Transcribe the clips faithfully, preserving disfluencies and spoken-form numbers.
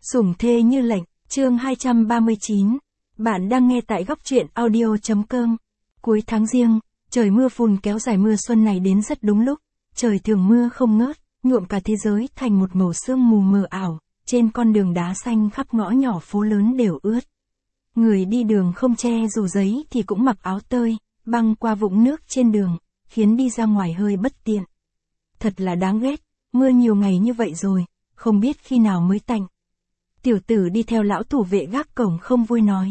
Sủng thê như lệnh, chương hai trăm ba mươi chín. Bạn đang nghe tại góc truyện audio.com. Cuối tháng Giêng, trời mưa phùn kéo dài mưa xuân này đến rất đúng lúc. Trời thường mưa không ngớt, nhuộm cả thế giới thành một màu sương mù mờ ảo. Trên con đường đá xanh khắp ngõ nhỏ phố lớn đều ướt. Người đi đường không che dù giấy thì cũng mặc áo tơi, băng qua vũng nước trên đường, khiến đi ra ngoài hơi bất tiện. Thật là đáng ghét, mưa nhiều ngày như vậy rồi, không biết khi nào mới tạnh. Tiểu tử đi theo lão thủ vệ gác cổng không vui nói.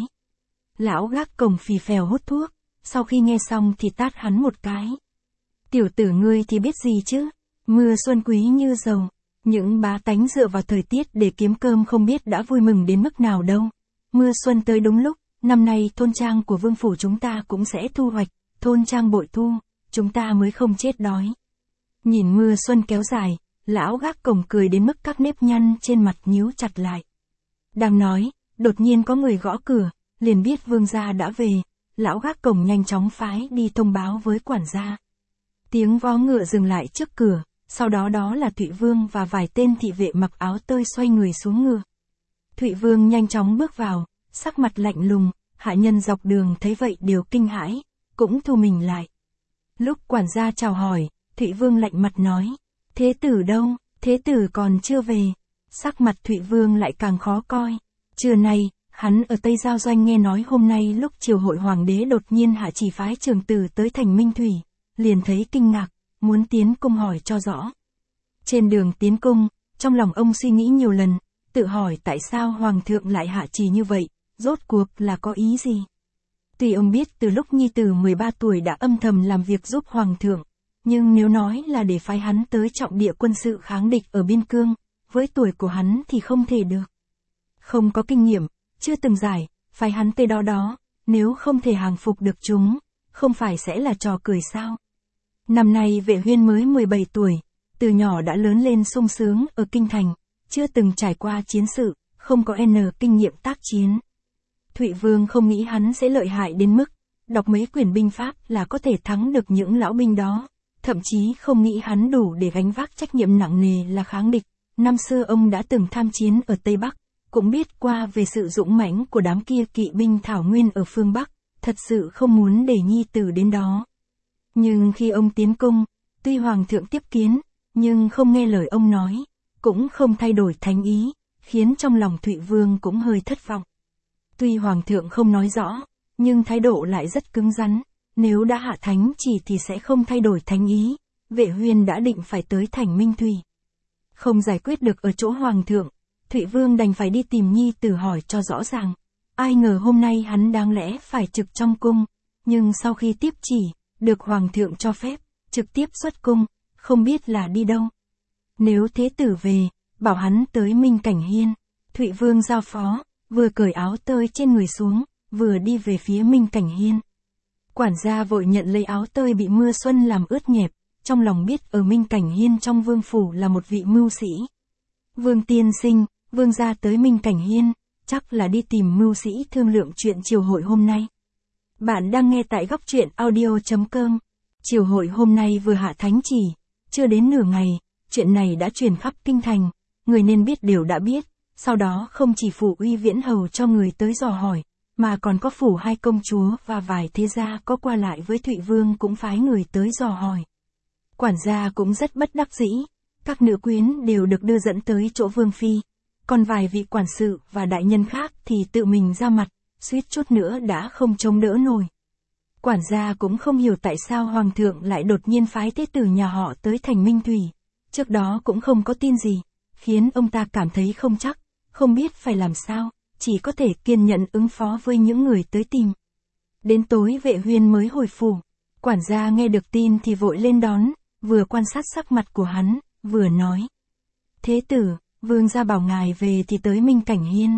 Lão gác cổng phì phèo hút thuốc, sau khi nghe xong thì tát hắn một cái. Tiểu tử ngươi thì biết gì chứ, mưa xuân quý như dầu, những bá tánh dựa vào thời tiết để kiếm cơm không biết đã vui mừng đến mức nào đâu. Mưa xuân tới đúng lúc, năm nay thôn trang của vương phủ chúng ta cũng sẽ thu hoạch, thôn trang bội thu, chúng ta mới không chết đói. Nhìn mưa xuân kéo dài, lão gác cổng cười đến mức các nếp nhăn trên mặt nhíu chặt lại. Đang nói, đột nhiên có người gõ cửa, liền biết vương gia đã về, lão gác cổng nhanh chóng phái đi thông báo với quản gia. Tiếng vó ngựa dừng lại trước cửa, sau đó đó là Thụy Vương và vài tên thị vệ mặc áo tơi xoay người xuống ngựa. Thụy Vương nhanh chóng bước vào, sắc mặt lạnh lùng, hạ nhân dọc đường thấy vậy đều kinh hãi, cũng thu mình lại. Lúc quản gia chào hỏi, Thụy Vương lạnh mặt nói, thế tử đâu, thế tử còn chưa về. Sắc mặt Thụy Vương lại càng khó coi. Trưa nay, hắn ở Tây Giao Doanh nghe nói hôm nay lúc triều hội hoàng đế đột nhiên hạ chỉ phái Trường Tử tới thành Minh Thủy, liền thấy kinh ngạc, muốn tiến cung hỏi cho rõ. Trên đường tiến cung, trong lòng ông suy nghĩ nhiều lần, tự hỏi tại sao hoàng thượng lại hạ chỉ như vậy, rốt cuộc là có ý gì. Tuy ông biết từ lúc nhi tử mười ba tuổi đã âm thầm làm việc giúp hoàng thượng, nhưng nếu nói là để phái hắn tới trọng địa quân sự kháng địch ở biên cương, với tuổi của hắn thì không thể được. Không có kinh nghiệm, chưa từng giải, phái hắn tới đó đó, nếu không thể hàng phục được chúng, không phải sẽ là trò cười sao. Năm nay Vệ Huyên mới mười bảy tuổi, từ nhỏ đã lớn lên sung sướng ở kinh thành, chưa từng trải qua chiến sự, không có N kinh nghiệm tác chiến. Thụy Vương không nghĩ hắn sẽ lợi hại đến mức, đọc mấy quyển binh pháp là có thể thắng được những lão binh đó, thậm chí không nghĩ hắn đủ để gánh vác trách nhiệm nặng nề là kháng địch. Năm xưa ông đã từng tham chiến ở Tây Bắc, cũng biết qua về sự dũng mãnh của đám kia kỵ binh thảo nguyên ở phương Bắc, thật sự không muốn để nhi tử đến đó. Nhưng khi ông tiến cung, tuy hoàng thượng tiếp kiến, nhưng không nghe lời ông nói, cũng không thay đổi thánh ý, khiến trong lòng Thụy Vương cũng hơi thất vọng. Tuy hoàng thượng không nói rõ, nhưng thái độ lại rất cứng rắn, nếu đã hạ thánh chỉ thì sẽ không thay đổi thánh ý, Vệ Huyên đã định phải tới thành Minh Thủy. Không giải quyết được ở chỗ hoàng thượng, Thụy Vương đành phải đi tìm nhi tử hỏi cho rõ ràng. Ai ngờ hôm nay hắn đáng lẽ phải trực trong cung, nhưng sau khi tiếp chỉ, được hoàng thượng cho phép, trực tiếp xuất cung, không biết là đi đâu. Nếu thế tử về, bảo hắn tới Minh Cảnh Hiên. Thụy Vương giao phó, vừa cởi áo tơi trên người xuống, vừa đi về phía Minh Cảnh Hiên. Quản gia vội nhận lấy áo tơi bị mưa xuân làm ướt nhẹp, trong lòng biết ở Minh Cảnh Hiên trong vương phủ là một vị mưu sĩ. Vương tiên sinh, vương gia tới Minh Cảnh Hiên, chắc là đi tìm mưu sĩ thương lượng chuyện triều hội hôm nay. Bạn đang nghe tại góc truyện audio.com. Triều hội hôm nay vừa hạ thánh chỉ, chưa đến nửa ngày, chuyện này đã truyền khắp kinh thành, người nên biết đều đã biết, sau đó không chỉ phủ uy viễn hầu cho người tới dò hỏi, mà còn có phủ hai công chúa và vài thế gia có qua lại với Thụy Vương cũng phái người tới dò hỏi. Quản gia cũng rất bất đắc dĩ, các nữ quyến đều được đưa dẫn tới chỗ Vương Phi, còn vài vị quản sự và đại nhân khác thì tự mình ra mặt, suýt chút nữa đã không chống đỡ nổi. Quản gia cũng không hiểu tại sao hoàng thượng lại đột nhiên phái thế tử nhà họ tới thành Minh Thủy, trước đó cũng không có tin gì, khiến ông ta cảm thấy không chắc, không biết phải làm sao, chỉ có thể kiên nhẫn ứng phó với những người tới tìm. Đến tối Vệ Huyên mới hồi phủ, quản gia nghe được tin thì vội lên đón, vừa quan sát sắc mặt của hắn, vừa nói. Thế tử, vương gia bảo ngài về thì tới Minh Cảnh Hiên.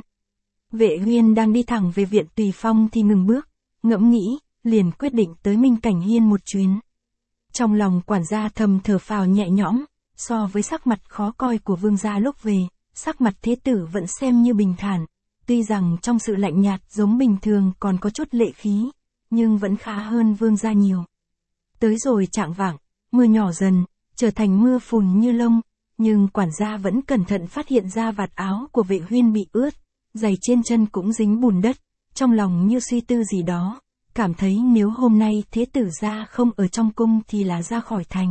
Vệ Huyên đang đi thẳng về viện Tùy Phong thì ngừng bước, ngẫm nghĩ, liền quyết định tới Minh Cảnh Hiên một chuyến. Trong lòng quản gia thầm thở phào nhẹ nhõm, so với sắc mặt khó coi của vương gia lúc về, sắc mặt thế tử vẫn xem như bình thản, tuy rằng trong sự lạnh nhạt giống bình thường còn có chút lệ khí, nhưng vẫn khá hơn vương gia nhiều. Tới rồi chạng vạng, mưa nhỏ dần, trở thành mưa phùn như lông, nhưng quản gia vẫn cẩn thận phát hiện ra vạt áo của Vệ Huyên bị ướt, giày trên chân cũng dính bùn đất, trong lòng như suy tư gì đó, cảm thấy nếu hôm nay thế tử gia không ở trong cung thì là ra khỏi thành.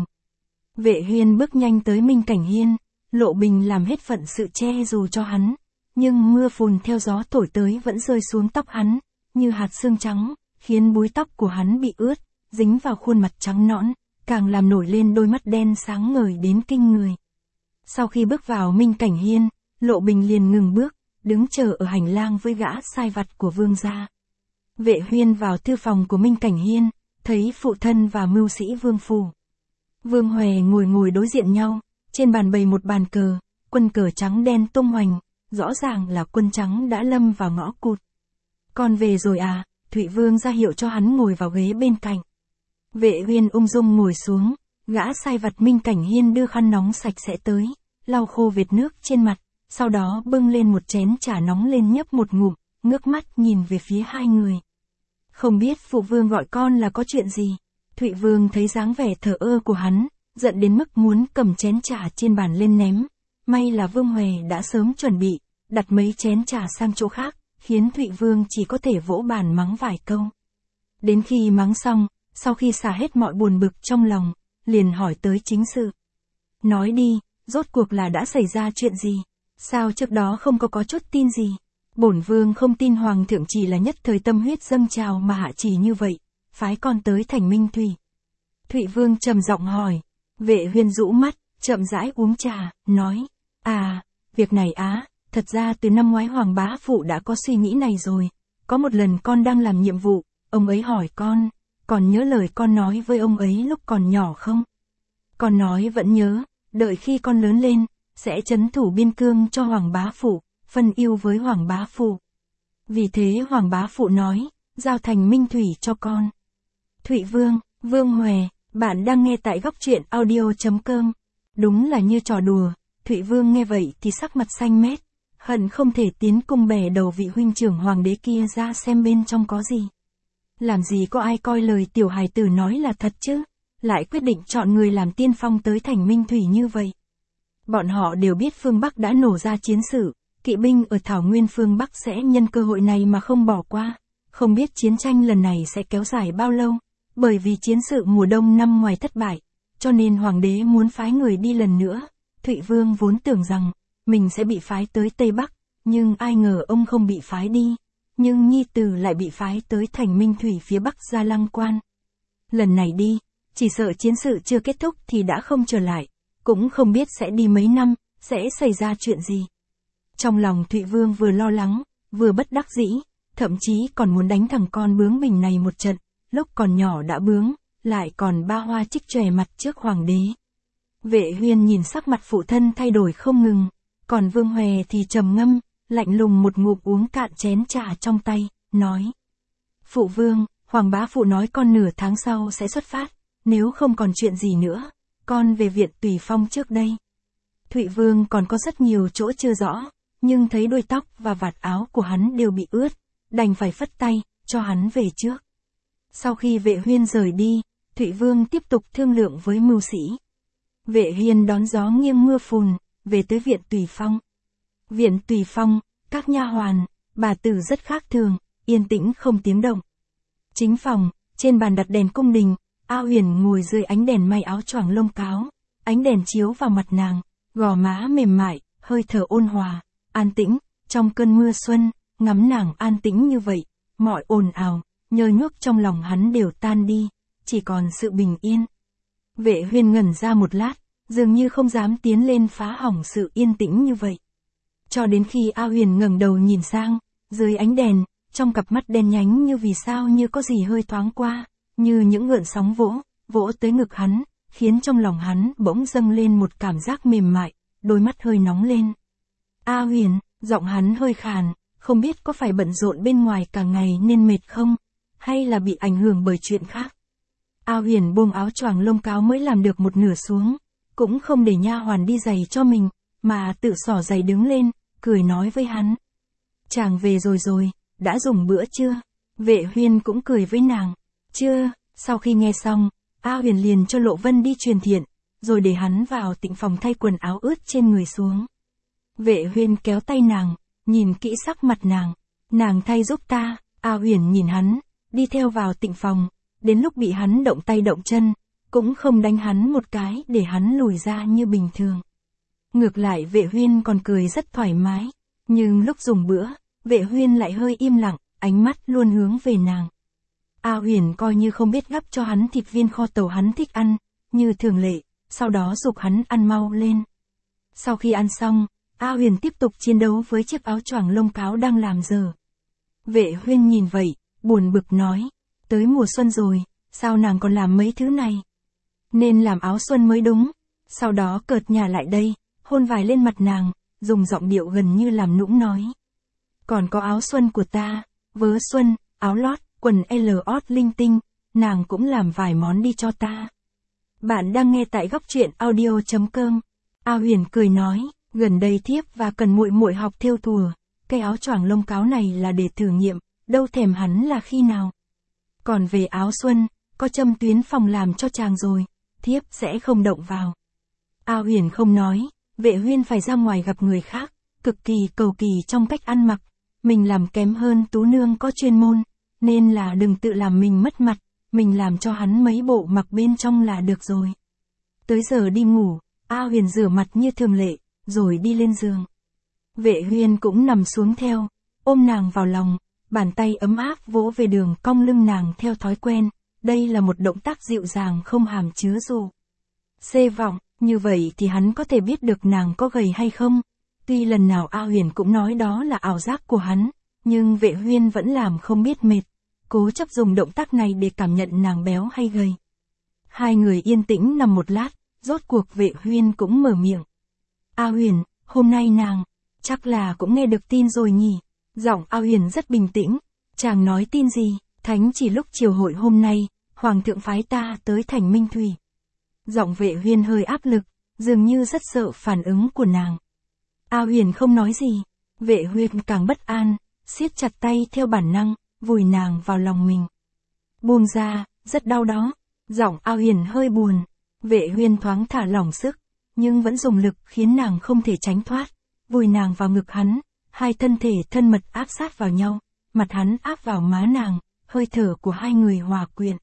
Vệ Huyên bước nhanh tới Minh Cảnh Hiên, Lộ Bình làm hết phận sự che dù cho hắn, nhưng mưa phùn theo gió thổi tới vẫn rơi xuống tóc hắn, như hạt sương trắng, khiến búi tóc của hắn bị ướt, dính vào khuôn mặt trắng nõn, càng làm nổi lên đôi mắt đen sáng ngời đến kinh người. Sau khi bước vào Minh Cảnh Hiên, Lộ Bình liền ngừng bước, đứng chờ ở hành lang với gã sai vặt của Vương gia. Vệ Huyên vào thư phòng của Minh Cảnh Hiên, thấy phụ thân và mưu sĩ Vương phủ. Vương Hòe ngồi ngồi đối diện nhau, trên bàn bày một bàn cờ, quân cờ trắng đen tung hoành, rõ ràng là quân trắng đã lâm vào ngõ cụt. Con về rồi à? Thụy Vương ra hiệu cho hắn ngồi vào ghế bên cạnh. Vệ Huyên ung dung ngồi xuống, gã sai vặt Minh Cảnh Hiên đưa khăn nóng sạch sẽ tới, lau khô vệt nước trên mặt, sau đó bưng lên một chén trà nóng lên nhấp một ngụm, ngước mắt nhìn về phía hai người. Không biết phụ vương gọi con là có chuyện gì? Thụy Vương thấy dáng vẻ thờ ơ của hắn, giận đến mức muốn cầm chén trà trên bàn lên ném. May là Vương Hòe đã sớm chuẩn bị, đặt mấy chén trà sang chỗ khác, khiến Thụy Vương chỉ có thể vỗ bàn mắng vài câu. Đến khi mắng xong, sau khi xả hết mọi buồn bực trong lòng, liền hỏi tới chính sự. Nói đi, rốt cuộc là đã xảy ra chuyện gì? Sao trước đó không có có chút tin gì? Bổn vương không tin hoàng thượng chỉ là nhất thời tâm huyết dâng trào mà hạ chỉ như vậy, phái con tới thành Minh Thủy. Thụy Vương trầm giọng hỏi. Vệ Huyên rũ mắt, chậm rãi uống trà, nói, à, việc này á, thật ra từ năm ngoái Hoàng bá phụ đã có suy nghĩ này rồi. Có một lần con đang làm nhiệm vụ, ông ấy hỏi con, còn nhớ lời con nói với ông ấy lúc còn nhỏ không? Con nói vẫn nhớ, đợi khi con lớn lên, sẽ trấn thủ biên cương cho Hoàng bá phụ, phân ưu với Hoàng bá phụ. Vì thế Hoàng bá phụ nói, giao thành Minh Thủy cho con. Thụy Vương, Vương Hòe, bạn đang nghe tại góc truyện audio chấm com. Đúng là như trò đùa, Thụy Vương nghe vậy thì sắc mặt xanh mét, hận không thể tiến cung bẻ đầu vị huynh trưởng hoàng đế kia ra xem bên trong có gì. Làm gì có ai coi lời tiểu hài tử nói là thật chứ, lại quyết định chọn người làm tiên phong tới thành Minh Thủy như vậy. Bọn họ đều biết phương Bắc đã nổ ra chiến sự, kỵ binh ở thảo nguyên phương Bắc sẽ nhân cơ hội này mà không bỏ qua, không biết chiến tranh lần này sẽ kéo dài bao lâu. Bởi vì chiến sự mùa đông năm ngoài thất bại, cho nên hoàng đế muốn phái người đi lần nữa. Thụy Vương vốn tưởng rằng mình sẽ bị phái tới Tây Bắc, nhưng ai ngờ ông không bị phái đi, nhưng nhi tử lại bị phái tới thành Minh Thủy phía Bắc Gia Lăng Quan. Lần này đi, chỉ sợ chiến sự chưa kết thúc thì đã không trở lại, cũng không biết sẽ đi mấy năm, sẽ xảy ra chuyện gì. Trong lòng Thụy Vương vừa lo lắng, vừa bất đắc dĩ, thậm chí còn muốn đánh thằng con bướng bỉnh này một trận. Lúc còn nhỏ đã bướng, lại còn ba hoa trích chòe mặt trước hoàng đế. Vệ Huyên nhìn sắc mặt phụ thân thay đổi không ngừng, còn Vương Hòe thì trầm ngâm, lạnh lùng một ngụm uống cạn chén trà trong tay, nói. Phụ vương, Hoàng bá phụ nói con nửa tháng sau sẽ xuất phát, nếu không còn chuyện gì nữa, con về viện Tùy Phong trước đây. Thụy Vương còn có rất nhiều chỗ chưa rõ, nhưng thấy đuôi tóc và vạt áo của hắn đều bị ướt, đành phải phất tay, cho hắn về trước. Sau khi Vệ Huyên rời đi, Thụy Vương tiếp tục thương lượng với mưu sĩ. Vệ Huyên đón gió nghiêng mưa phùn, về tới viện Tùy Phong. Viện Tùy Phong, các nha hoàn, bà tử rất khác thường, yên tĩnh không tiếng động. Chính phòng, trên bàn đặt đèn cung đình, A Huyền ngồi dưới ánh đèn may áo choàng lông cáo, ánh đèn chiếu vào mặt nàng, gò má mềm mại, hơi thở ôn hòa, an tĩnh, trong cơn mưa xuân, ngắm nàng an tĩnh như vậy, mọi ồn ào, nhơ nhuốc trong lòng hắn đều tan đi, chỉ còn sự bình yên. Vệ Huyên ngẩn ra một lát, dường như không dám tiến lên phá hỏng sự yên tĩnh như vậy. Cho đến khi A Huyền ngẩng đầu nhìn sang, dưới ánh đèn, trong cặp mắt đen nhánh như vì sao như có gì hơi thoáng qua, như những gợn sóng vỗ, vỗ tới ngực hắn, khiến trong lòng hắn bỗng dâng lên một cảm giác mềm mại, đôi mắt hơi nóng lên. A Huyền, giọng hắn hơi khàn, không biết có phải bận rộn bên ngoài cả ngày nên mệt không, hay là bị ảnh hưởng bởi chuyện khác. A Huyền buông áo choàng lông cáo mới làm được một nửa xuống, cũng không để nha hoàn đi giày cho mình, mà tự xỏ giày đứng lên, cười nói với hắn. Chàng về rồi rồi, đã dùng bữa chưa? Vệ Huyên cũng cười với nàng. Chưa, sau khi nghe xong, A Huyền liền cho Lộ Vân đi truyền thiện, rồi để hắn vào tịnh phòng thay quần áo ướt trên người xuống. Vệ Huyên kéo tay nàng, nhìn kỹ sắc mặt nàng. Nàng thay giúp ta. A Huyền nhìn hắn, đi theo vào tịnh phòng, đến lúc bị hắn động tay động chân, cũng không đánh hắn một cái để hắn lùi ra như bình thường. Ngược lại Vệ Huyên còn cười rất thoải mái, nhưng lúc dùng bữa, Vệ Huyên lại hơi im lặng, ánh mắt luôn hướng về nàng. A Huyền coi như không biết gắp cho hắn thịt viên kho tàu hắn thích ăn, như thường lệ, sau đó giục hắn ăn mau lên. Sau khi ăn xong, A Huyền tiếp tục chiến đấu với chiếc áo choàng lông cáo đang làm dở. Vệ Huyên nhìn vậy, buồn bực nói, tới mùa xuân rồi, sao nàng còn làm mấy thứ này? Nên làm áo xuân mới đúng. Sau đó cợt nhả lại đây, hôn vài lên mặt nàng, dùng giọng điệu gần như làm nũng nói. Còn có áo xuân của ta, vớ xuân, áo lót, quần L ót linh tinh, nàng cũng làm vài món đi cho ta. Bạn đang nghe tại góc truyện audio chấm com. A Huyền cười nói, gần đây thiếp và cần muội muội học thêu thùa, cái áo choàng lông cáo này là để thử nghiệm, đâu thèm hắn là khi nào. Còn về áo xuân, có châm tuyến phòng làm cho chàng rồi, thiếp sẽ không động vào. A Huyền không nói, Vệ Huyên phải ra ngoài gặp người khác, cực kỳ cầu kỳ trong cách ăn mặc, mình làm kém hơn tú nương có chuyên môn, nên là đừng tự làm mình mất mặt, mình làm cho hắn mấy bộ mặc bên trong là được rồi. Tới giờ đi ngủ, A Huyền rửa mặt như thường lệ, rồi đi lên giường. Vệ Huyên cũng nằm xuống theo, ôm nàng vào lòng, bàn tay ấm áp vỗ về đường cong lưng nàng theo thói quen, đây là một động tác dịu dàng không hàm chứa dù xê vọng, như vậy thì hắn có thể biết được nàng có gầy hay không. Tuy lần nào A Huyền cũng nói đó là ảo giác của hắn, nhưng Vệ Huyên vẫn làm không biết mệt, cố chấp dùng động tác này để cảm nhận nàng béo hay gầy. Hai người yên tĩnh nằm một lát, rốt cuộc Vệ Huyên cũng mở miệng. A Huyền, hôm nay nàng, chắc là cũng nghe được tin rồi nhỉ? Giọng A Huyền rất bình tĩnh, chàng nói tin gì? Thánh chỉ lúc chiều hội hôm nay, Hoàng thượng phái ta tới thành Minh Thủy. Giọng Vệ Huyên hơi áp lực, dường như rất sợ phản ứng của nàng. A Huyền không nói gì, Vệ Huyên càng bất an, siết chặt tay theo bản năng, vùi nàng vào lòng mình. Buông ra, rất đau đó. Giọng A Huyền hơi buồn, Vệ Huyên thoáng thả lỏng sức, nhưng vẫn dùng lực khiến nàng không thể tránh thoát, vùi nàng vào ngực hắn, hai thân thể thân mật áp sát vào nhau, mặt hắn áp vào má nàng, hơi thở của hai người hòa quyện.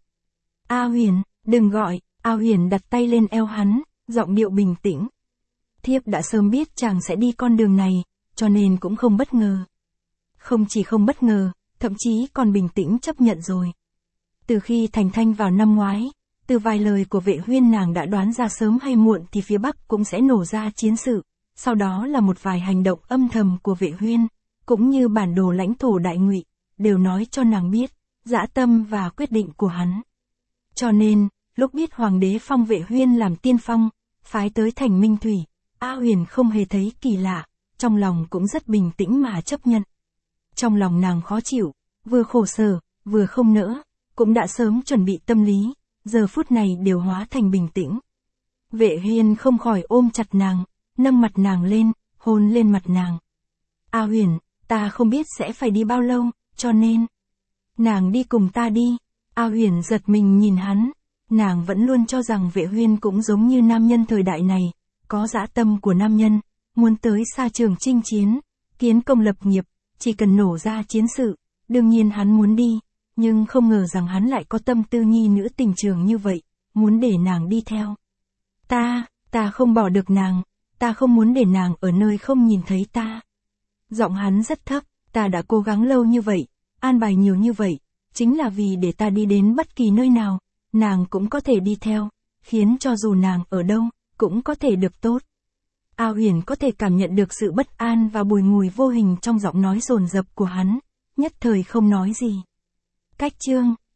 A Huyền, đừng gọi. A Huyền đặt tay lên eo hắn, giọng điệu bình tĩnh. Thiếp đã sớm biết chàng sẽ đi con đường này, cho nên cũng không bất ngờ. Không chỉ không bất ngờ, thậm chí còn bình tĩnh chấp nhận rồi. Từ khi thành thanh vào năm ngoái, từ vài lời của Vệ Huyên nàng đã đoán ra sớm hay muộn thì phía Bắc cũng sẽ nổ ra chiến sự, sau đó là một vài hành động âm thầm của Vệ Huyên, cũng như bản đồ lãnh thổ Đại Ngụy, đều nói cho nàng biết, dã tâm và quyết định của hắn. Cho nên, lúc biết Hoàng đế phong Vệ Huyên làm tiên phong, phái tới thành Minh Thủy, A Huyền không hề thấy kỳ lạ, trong lòng cũng rất bình tĩnh mà chấp nhận. Trong lòng nàng khó chịu, vừa khổ sở, vừa không nỡ, cũng đã sớm chuẩn bị tâm lý, giờ phút này đều hóa thành bình tĩnh. Vệ Huyên không khỏi ôm chặt nàng, nâng mặt nàng lên, hôn lên mặt nàng. A Huyền, ta không biết sẽ phải đi bao lâu, cho nên, nàng đi cùng ta đi. A Huyền giật mình nhìn hắn, nàng vẫn luôn cho rằng Vệ Huyên cũng giống như nam nhân thời đại này, có dã tâm của nam nhân, muốn tới xa trường chinh chiến, kiến công lập nghiệp, chỉ cần nổ ra chiến sự, đương nhiên hắn muốn đi, nhưng không ngờ rằng hắn lại có tâm tư nhi nữ tình trường như vậy, muốn để nàng đi theo. Ta, ta không bỏ được nàng, ta không muốn để nàng ở nơi không nhìn thấy ta. Giọng hắn rất thấp, ta đã cố gắng lâu như vậy, an bài nhiều như vậy, chính là vì để ta đi đến bất kỳ nơi nào, nàng cũng có thể đi theo, khiến cho dù nàng ở đâu, cũng có thể được tốt. A Huyền có thể cảm nhận được sự bất an và bùi ngùi vô hình trong giọng nói dồn dập của hắn, nhất thời không nói gì. Cách chương